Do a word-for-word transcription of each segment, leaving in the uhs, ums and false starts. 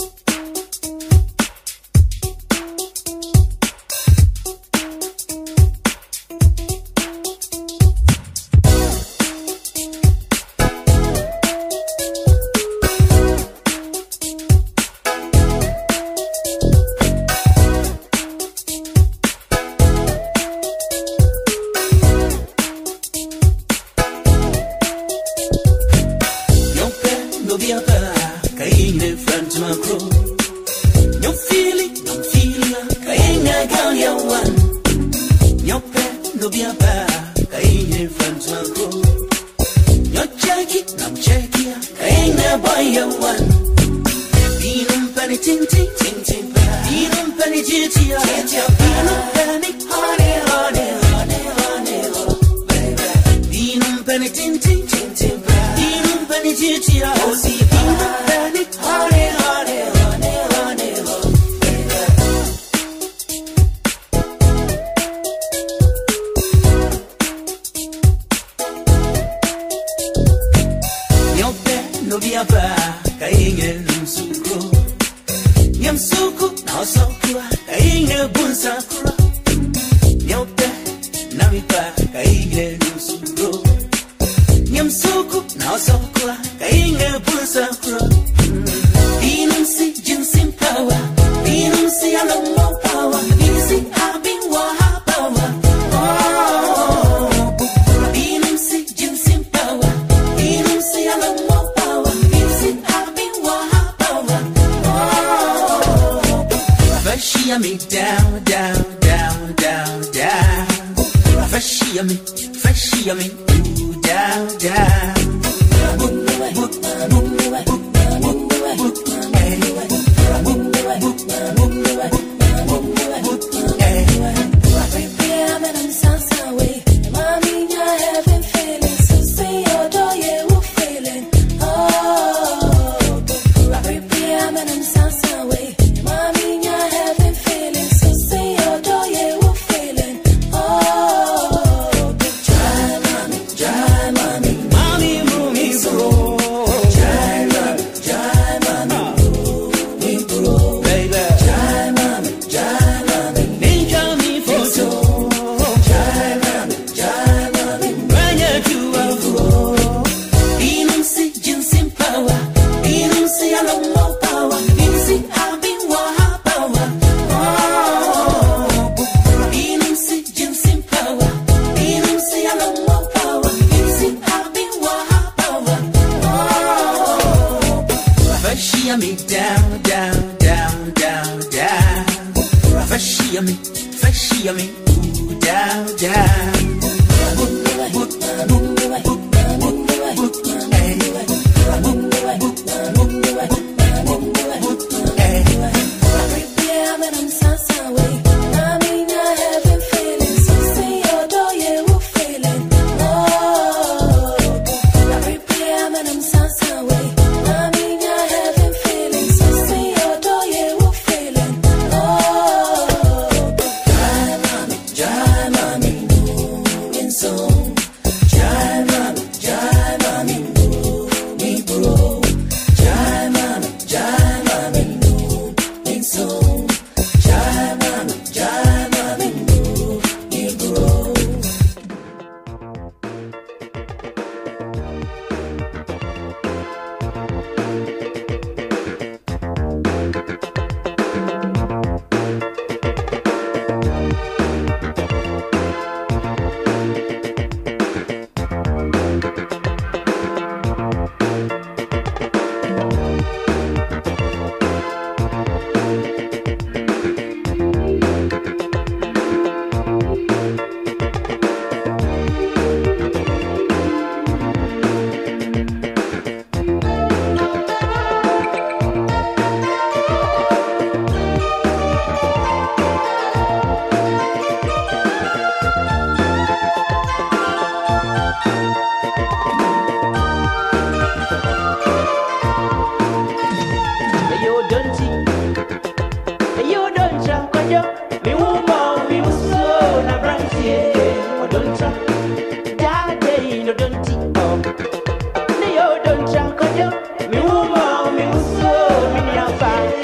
Don't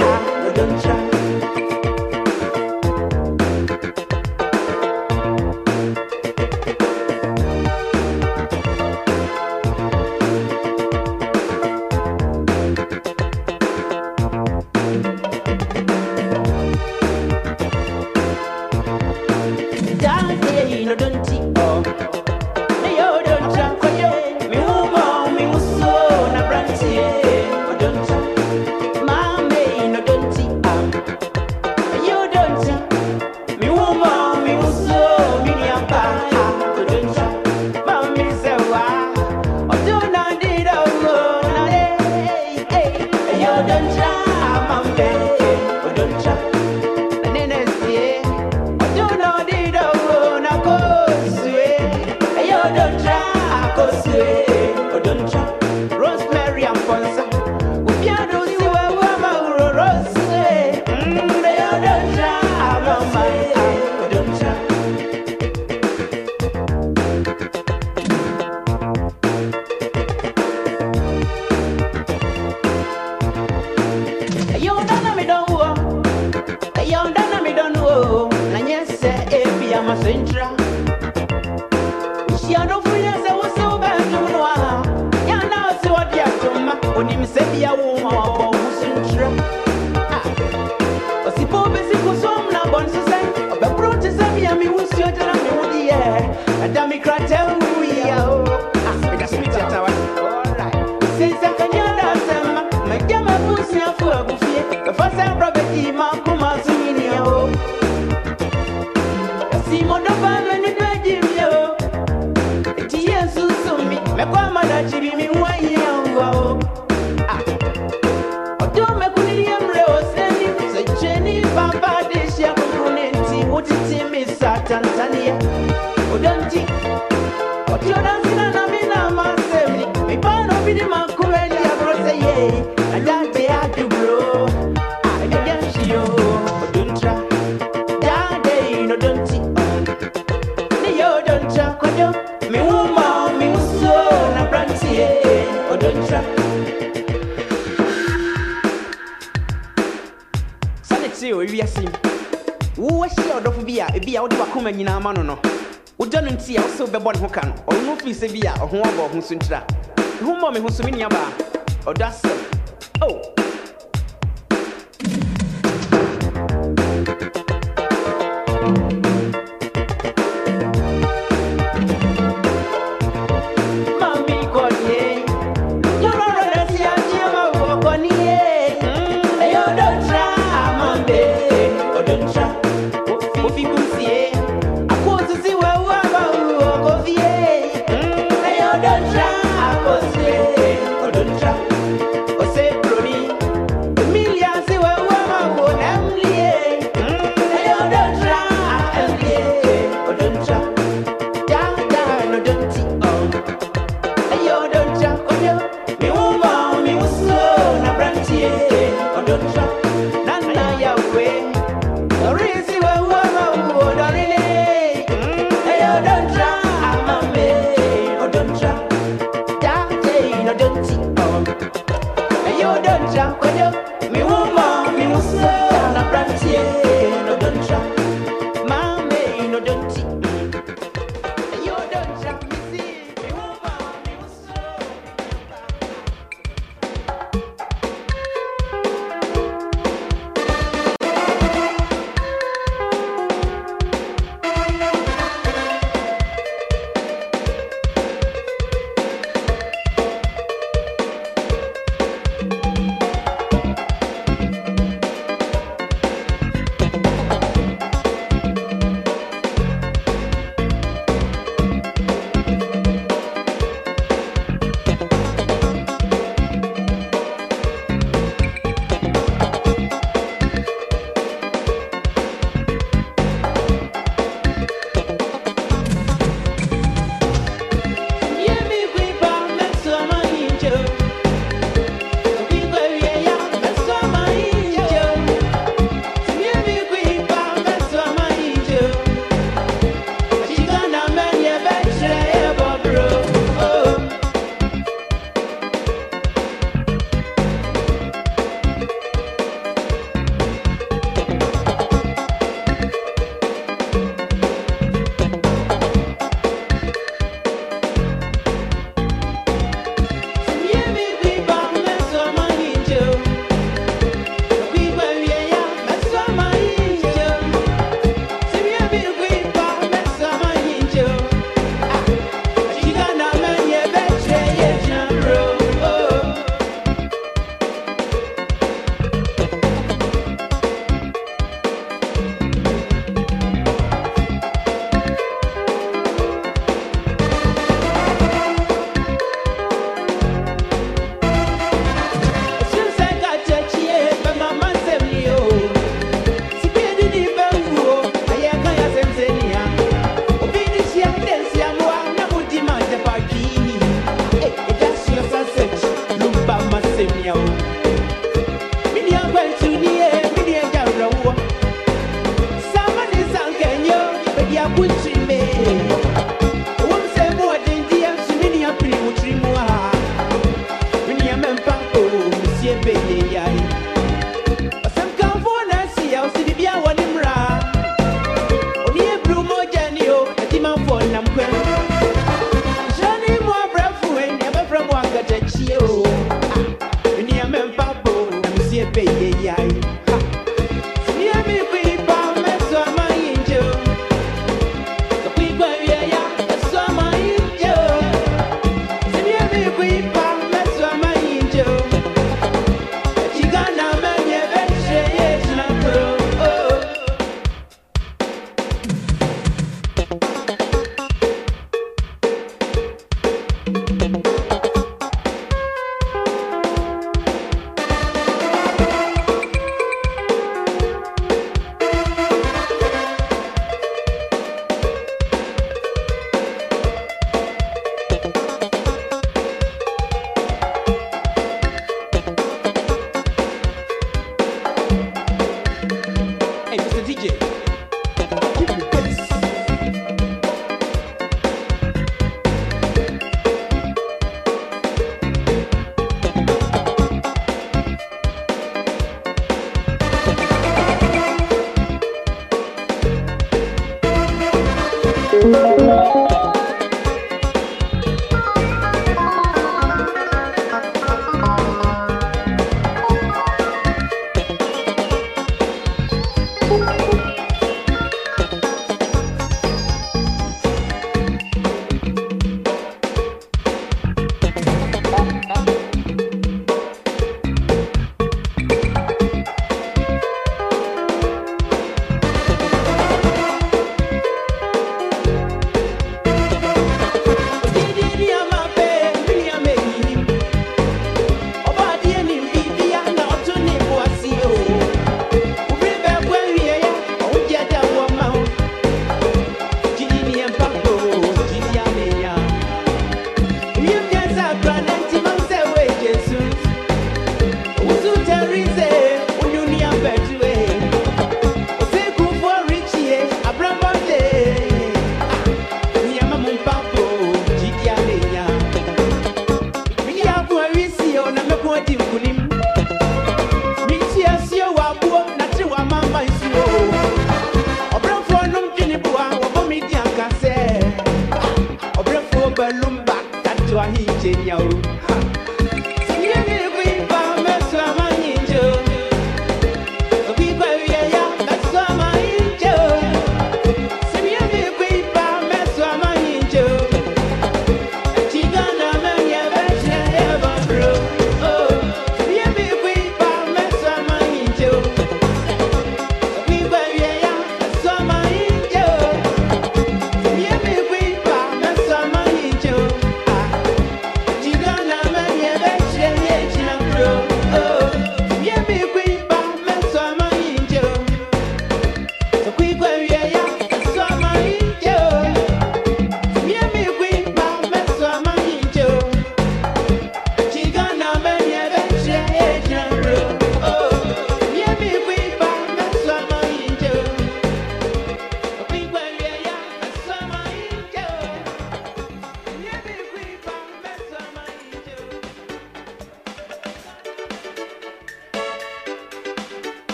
don't try, my man, don't try. And then I say, I don't know the dog, I go sway. You don't try, go sway, don't try. Rosemary and Fonsa, we can't do the way we're about Rose. You don't try, my man, don't try. Central. She had no fear, so was so bad to Noah. Yeah, now see what you have to ma. When him said, "Ya woman, about Central." Ah, si po besi kusom na bon so say. Obe pro te say me me wusu o tell me wo the air. And da me cry tell we ya. Ah, we got smith at our. Alright. Since I can hear that them, me get my pussy a fu agu fie. The first time property ma kuma su ni ya. Si mon femme ni beji yo, eti Yesu sumi, me kwa mada chibi mi wanyi yango. Ah, odo me kuni yemre oseni, se cheni baba deshi ya kumpunenti, utiti mi sa Tanzania. Odonti, oti odansina na mina masemi, mi pano bidi makumeli ya brose ye, adate ya dubro. Ah, egenshi yo, oduntra, dade no donti. Me woman, me so na brantie, odontra. Sanity o wi asim. Wo wa hia odofo bia, e bia wo de wakoma nyina ma no no. Wo donu ntia wo so bebo ne ho ka no. O no fi se bia, o ho abo ho suntra. Ho mo me ho so me nia ba. Odasem. Oh. yai. Some California see how see the Bia one in Ra. Only a blue mojanio, a demon for Namquem. Johnny more breath when never from Wakachio. Near Mempabo, I'm see a baby yai. Near me, we found my angel. The people, yeah, saw my angel. Near me, we found my angel. Chicana, man, yeah, very shades, not true.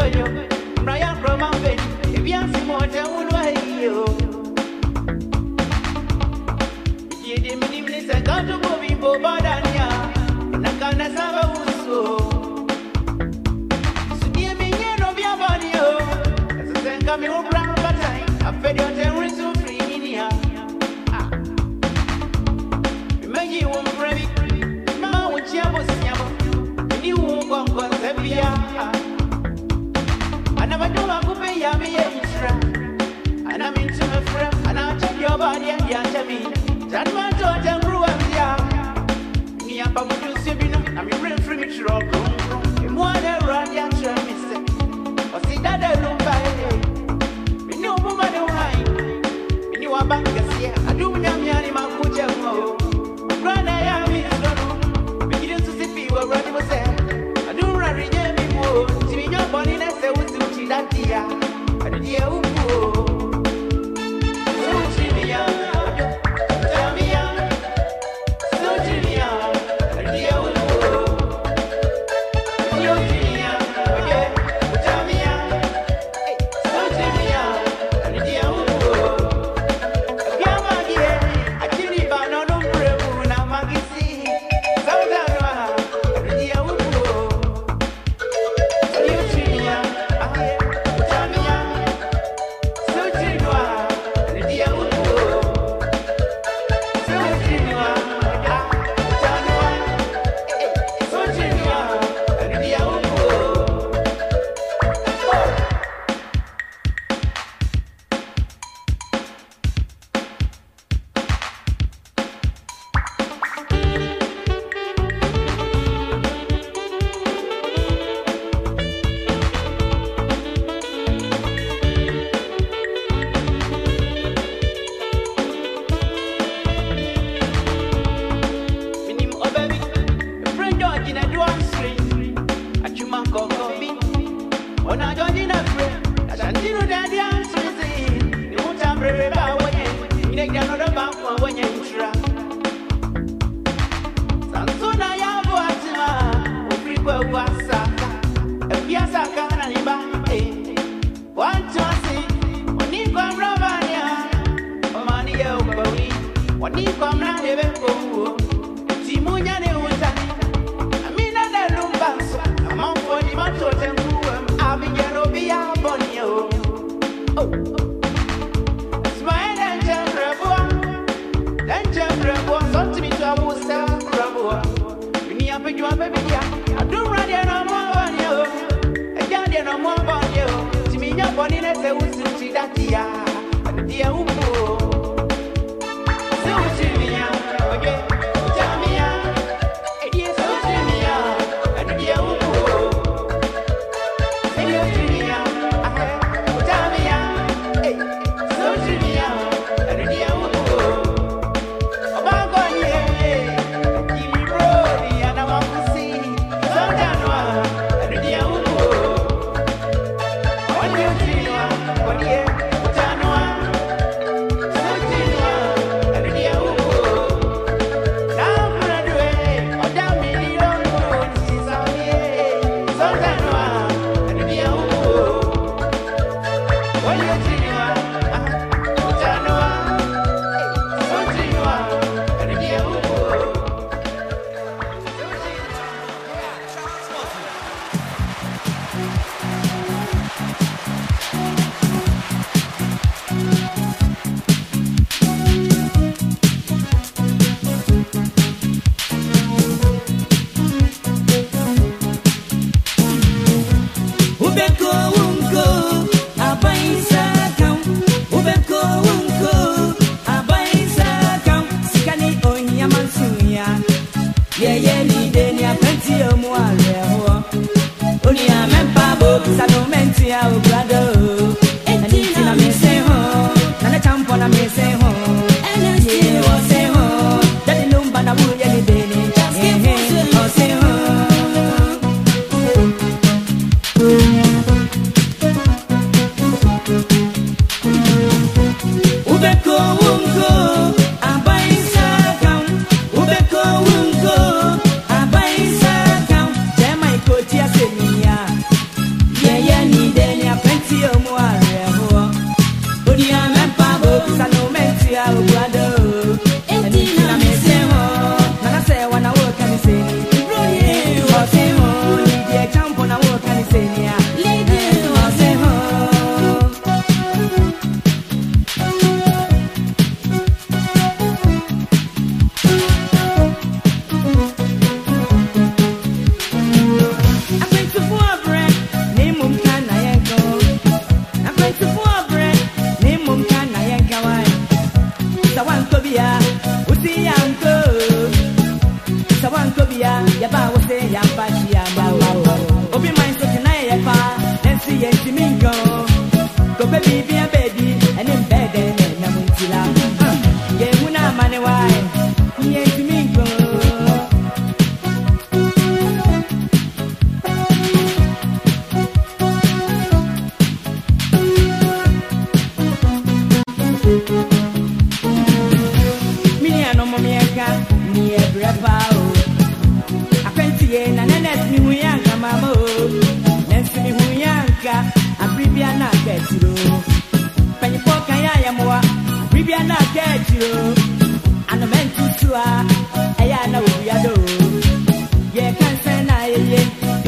Koyo, Brian from Mountain, if you have some more, I would wait you. You didn't mean this, I got to go in for Badania, and I can't have a so. So, dear me, you know, be a body, as I think I'm your brown, but I fed your terrorists so free in here. Remember, you won't break, Mamma, what you was Yamo, you won't go on Sevilla. I never do a good pay, I'm a and I'm into my friend, and I'll check your body and you me. That man told them, grew up here. Me up, I would do Sabina, I'm your real free mixture of room. In one around the answer, mister. Or see that I don't buy it. Me know woman don't hide. Me knew a bank is here. I do me a my coach and mo. Run, I am in the me didn't see people running was there. I do run again before. See me your body, let's say, what's the that dear. I did you go.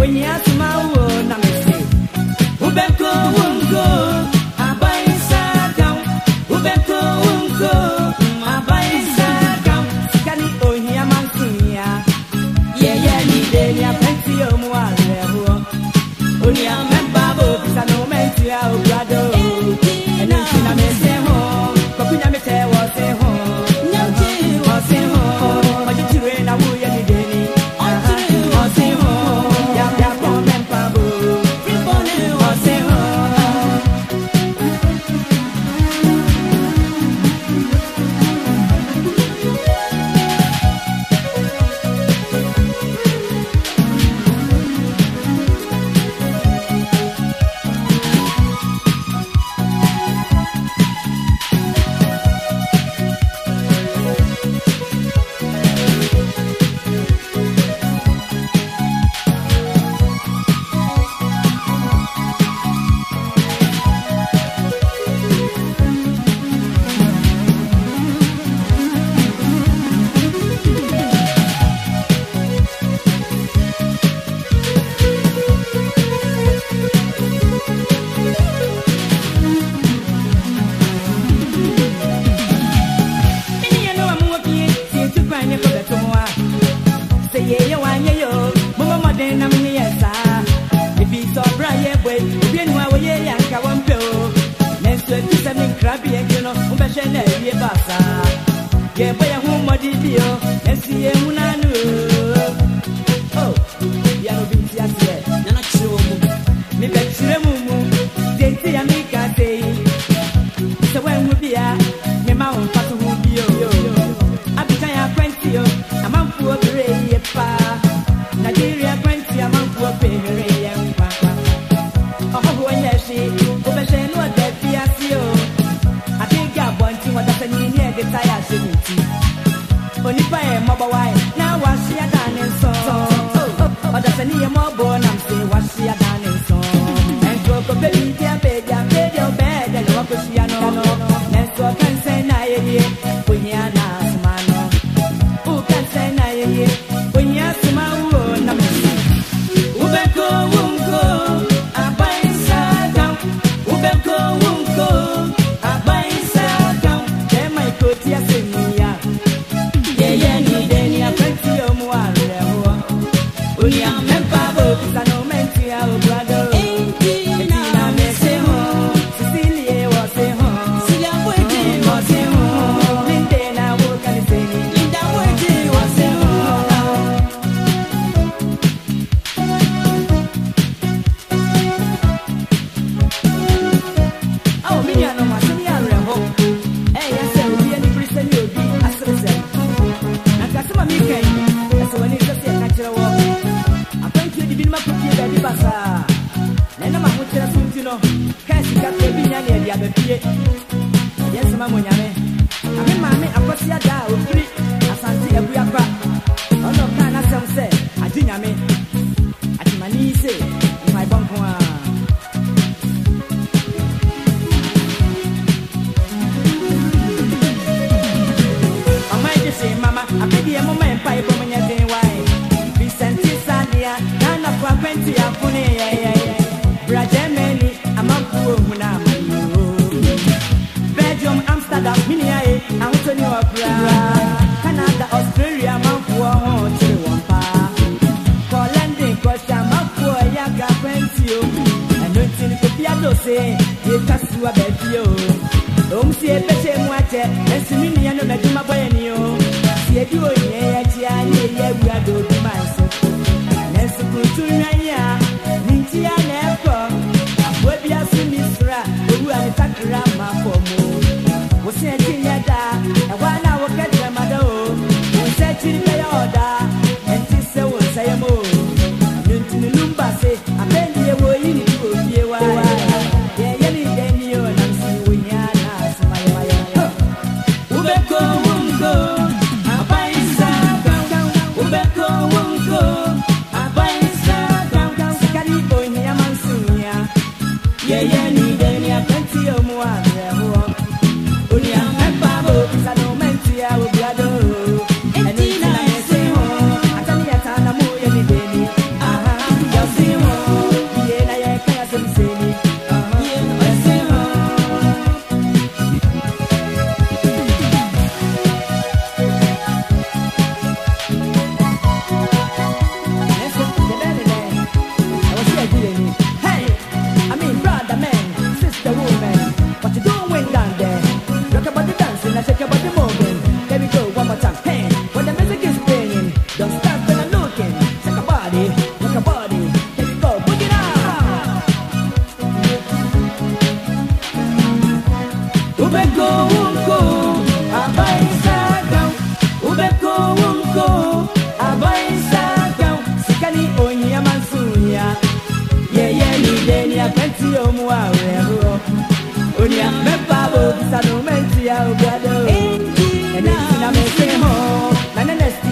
You'll see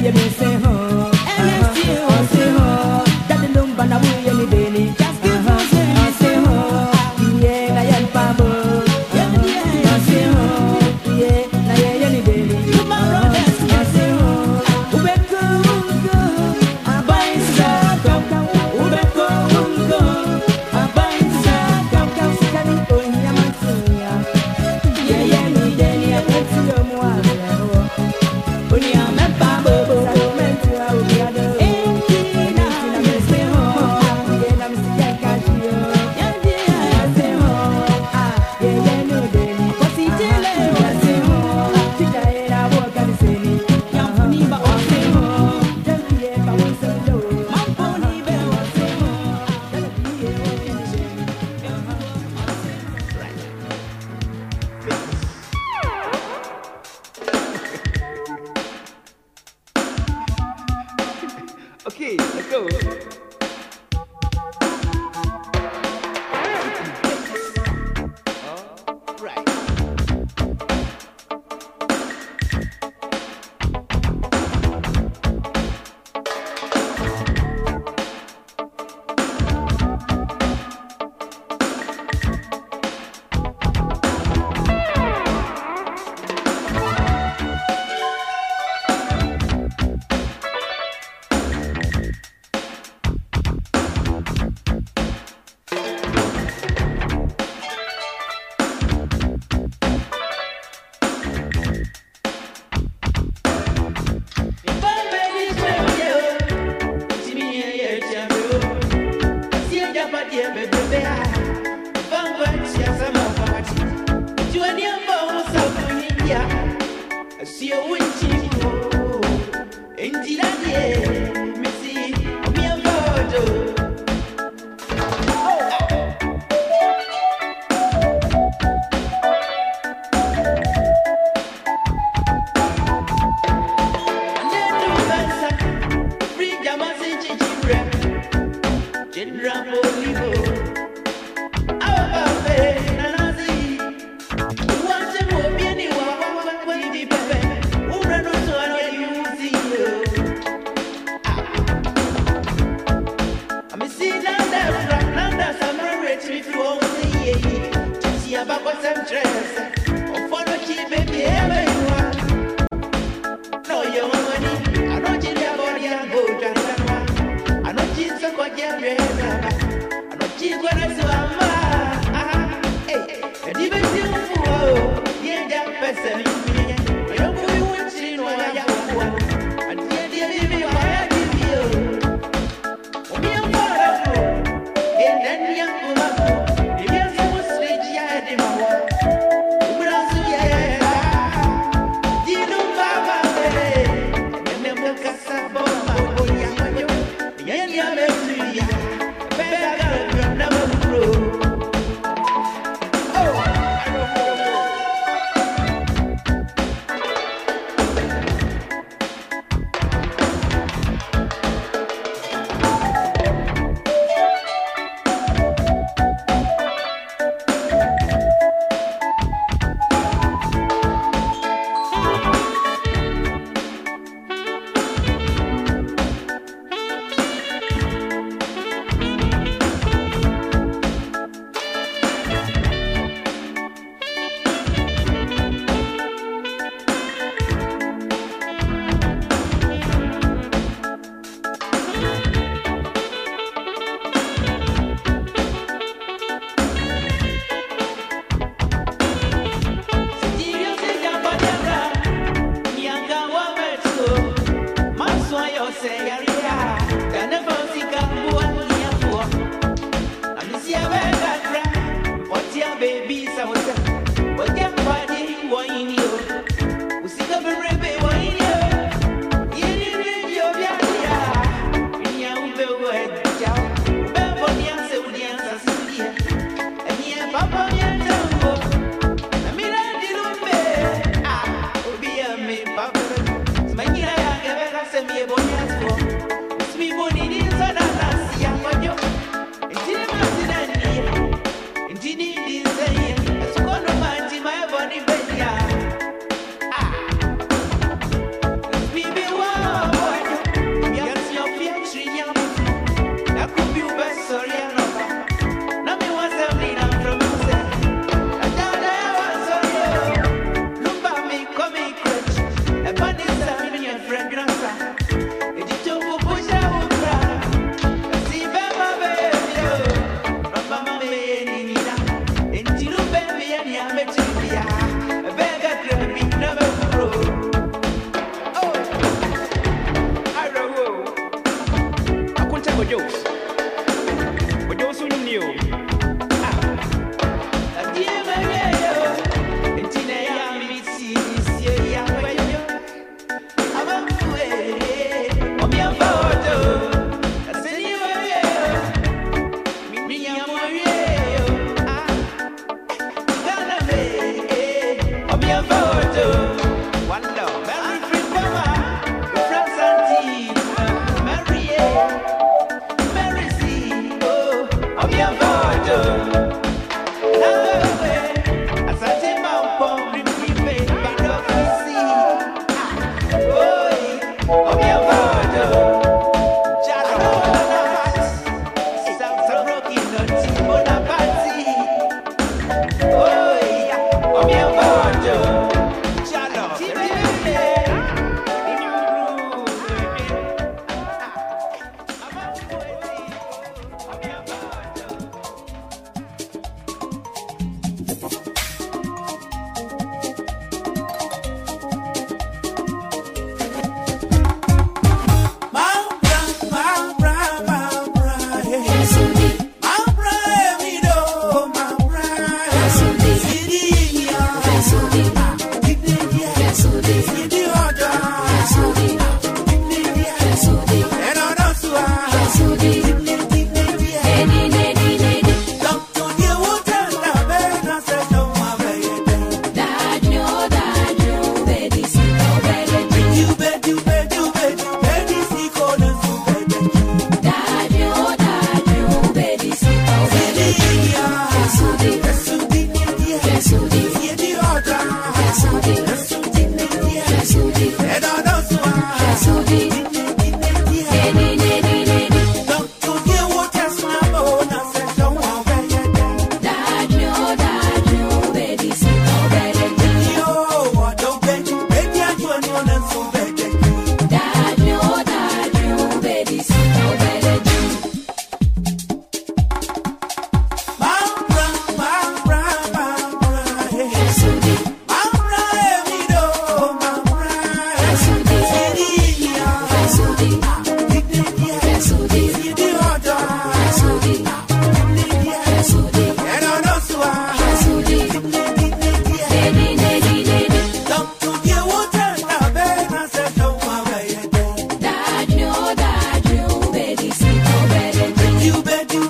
Okay, let's go. All right.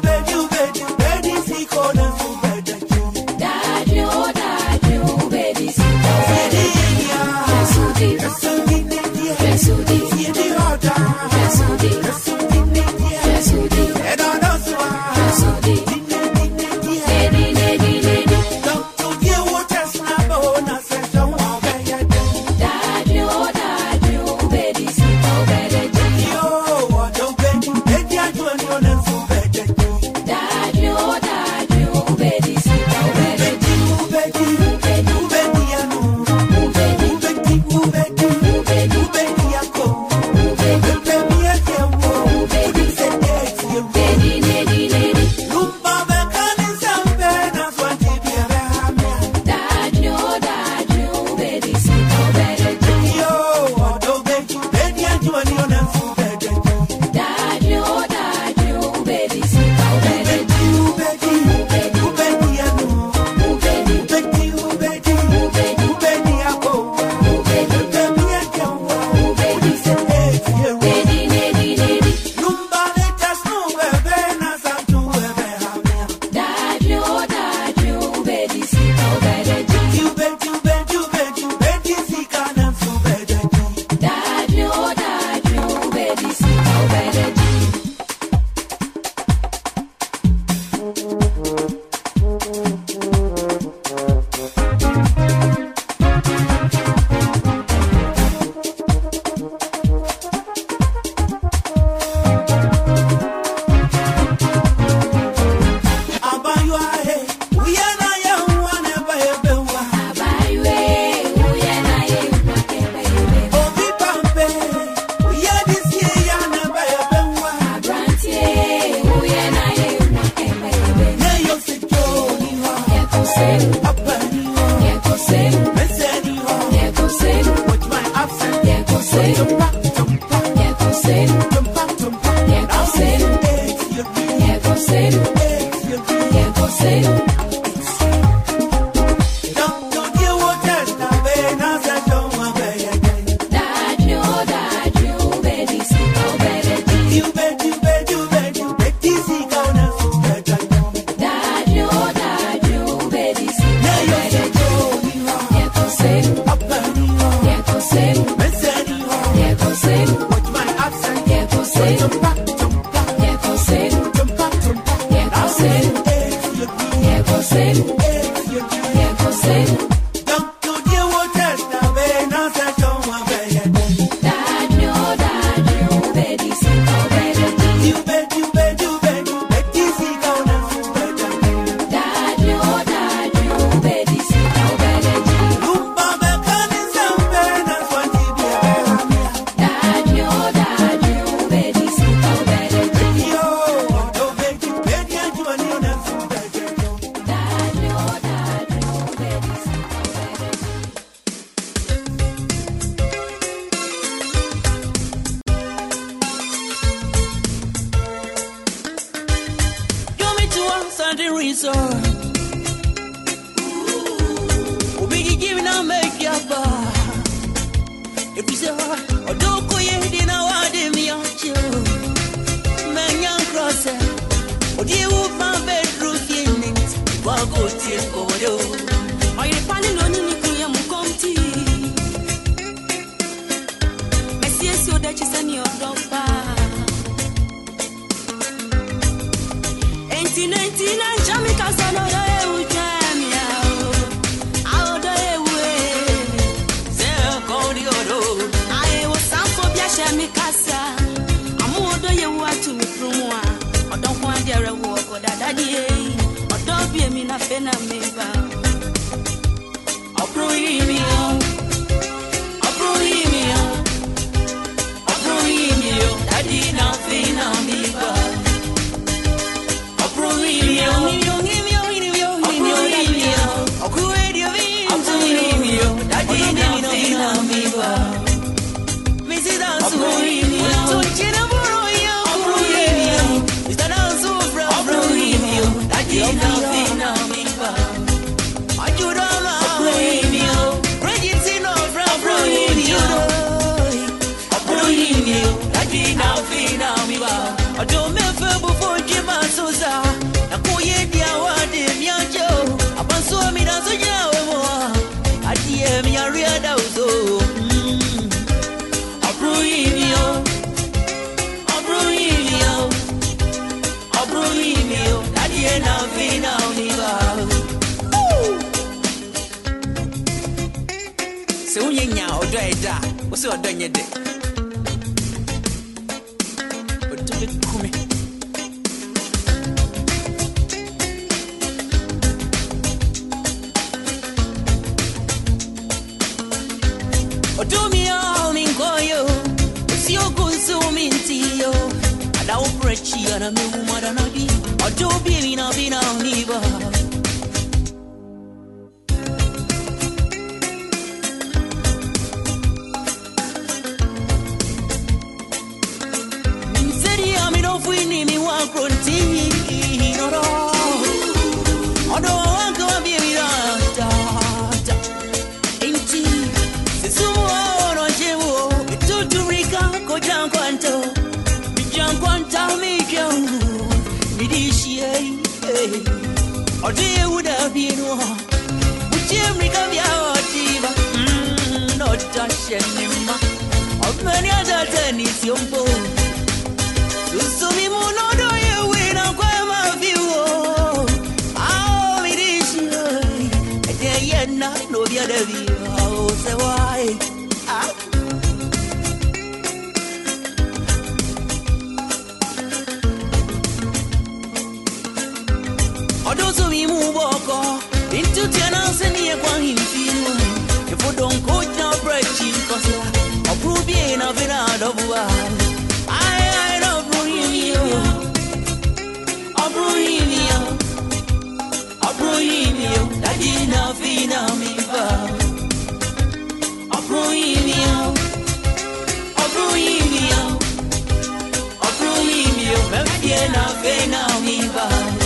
I don't remember before Jim and Susan. koye dia wade miajo abanso mi da so jawe mo adie mi aria da uzo abruimio abruimio abruimio adie na vina univa se unyenya odo eda wo se odo nyede odo be kume Otumia mingoyo sio consumintiyo ada uprechi ana meumara nabi otubi mina bina univa Mseri amino fuini mi wa kronti no no odo wanka bibi da Janquanto, mi Janquanta, mi Jangu, mi dici, or do you would have been one? Would you become your diva? Not touch anymore. Of many other tennis, your boy. So, me moon, do you win a quaver view? Oh, it is you. I tell you not, no, the other view. Oh, so why? Ah. Odozo mi muboko into tenants and ye kwa himfino if you don't coach now breaking cause I prove in a vina of one I don't bring you I bring you I bring you that in a vina me ba I bring you I bring you I bring you maybe in a vina me ba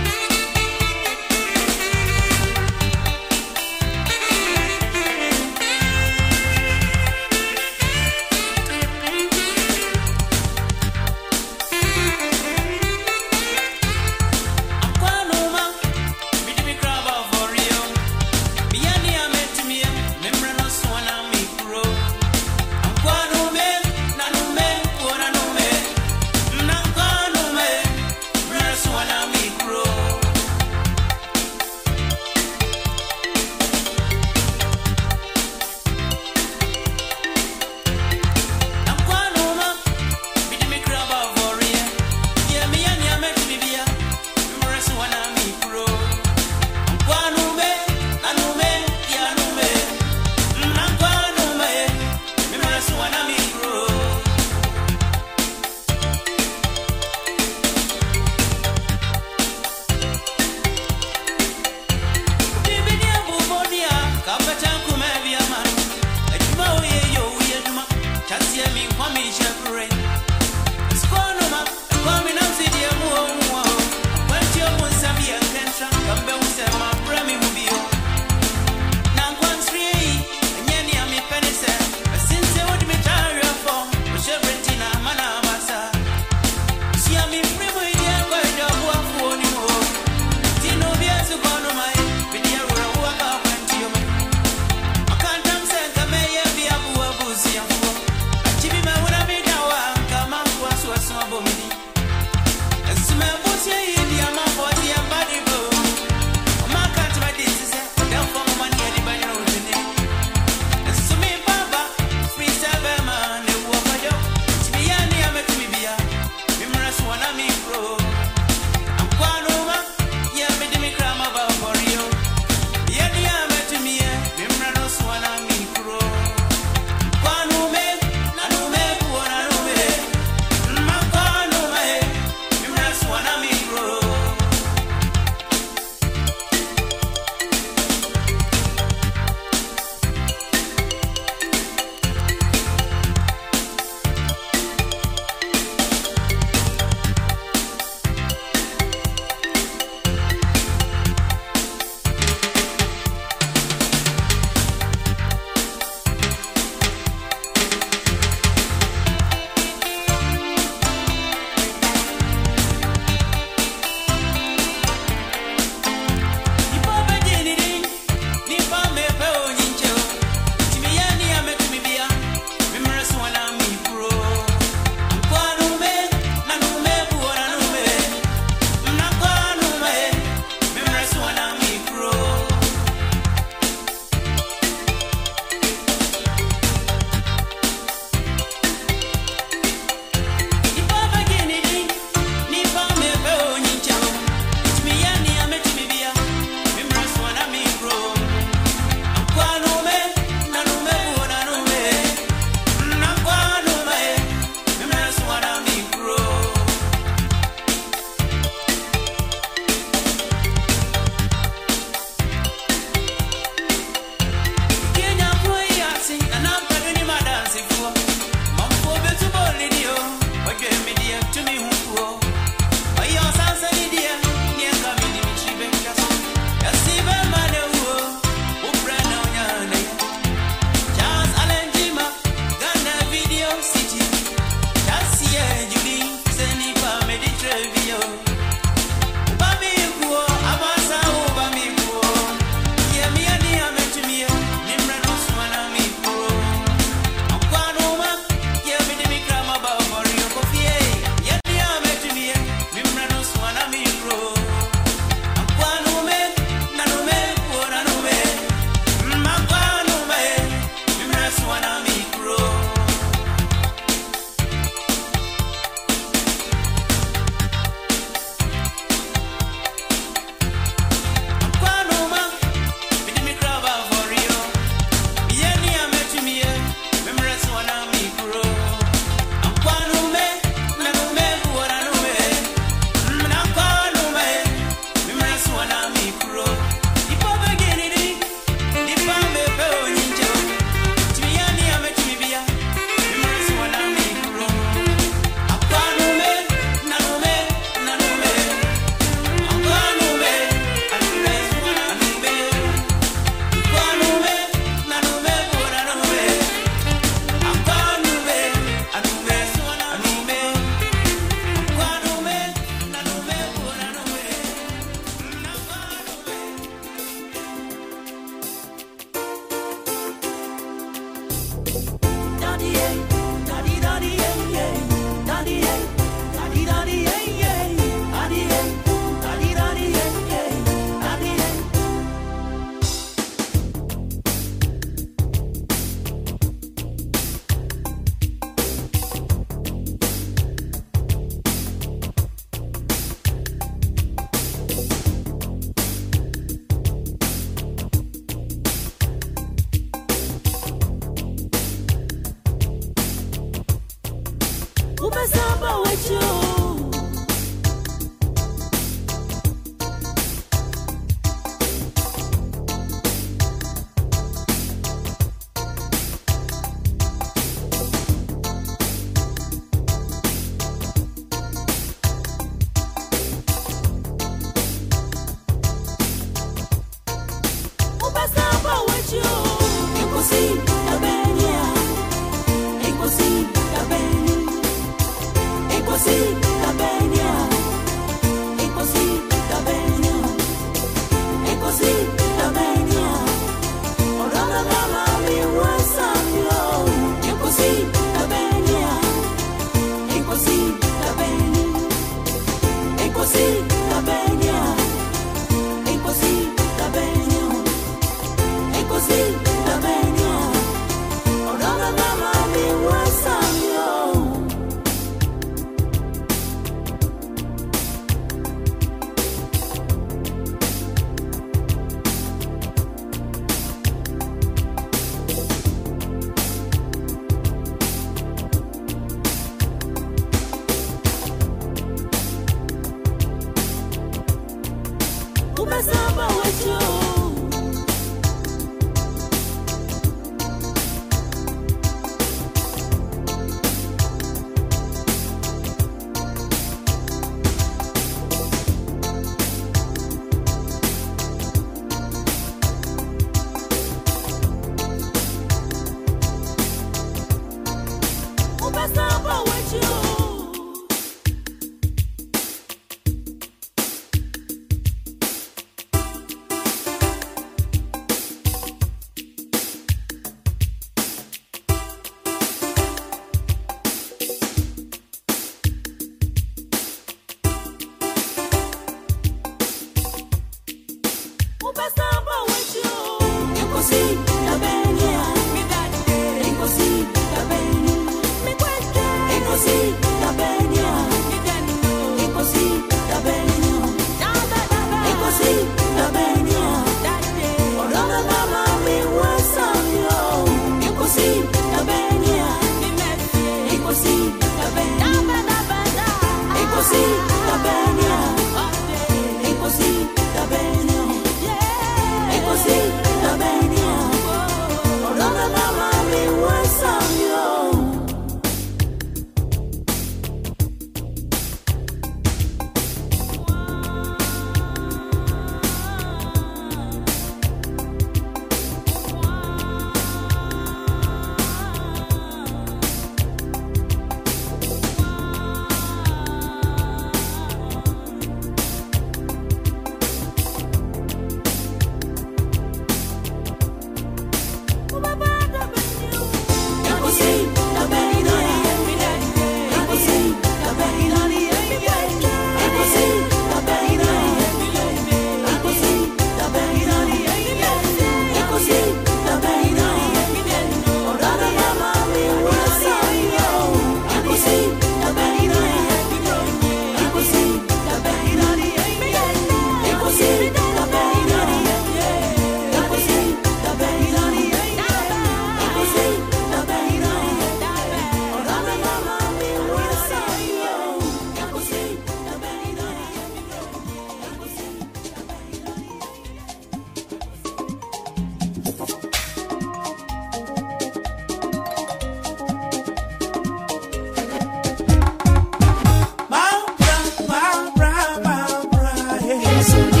Yes,